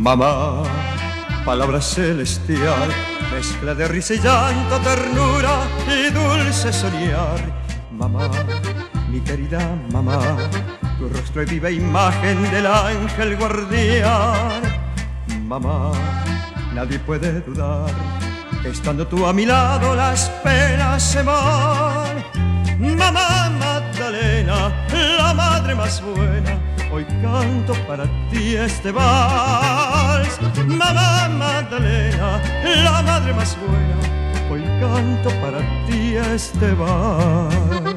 Mamá, palabra celestial, mezcla de risa y llanto, ternura y dulce soñar. Mamá, mi querida mamá, tu rostro es viva imagen del ángel guardián. Mamá, nadie puede dudar, estando tú a mi lado las penas se van. Mamá Magdalena, la madre más buena, hoy canto para ti este vals. Mamá Magdalena, la madre más buena, hoy canto para ti este vals.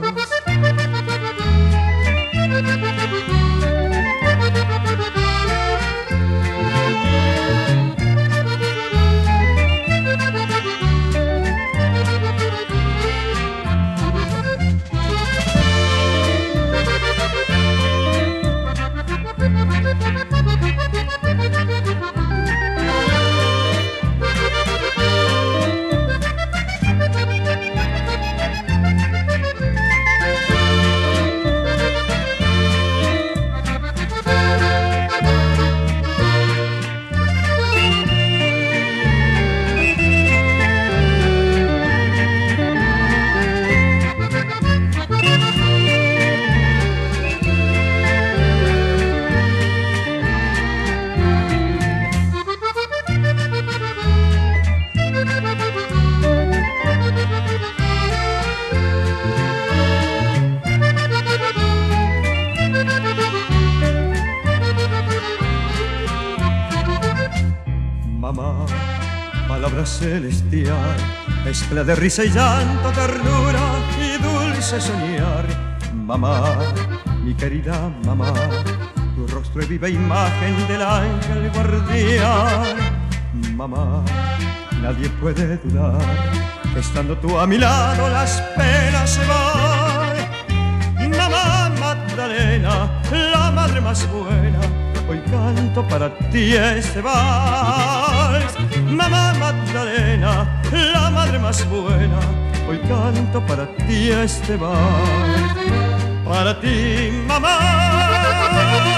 Mamá, palabra celestial, mezcla de risa y llanto, ternura y dulce soñar. Mamá, mi querida mamá, tu rostro es viva imagen del ángel guardián. Mamá, nadie puede dudar, estando tú a mi lado las penas se van. Mamá Magdalena, la madre más buena, hoy canto para ti este vals. Mamá Magdalena, la madre más buena, hoy canto para ti este vals. Para ti, mamá.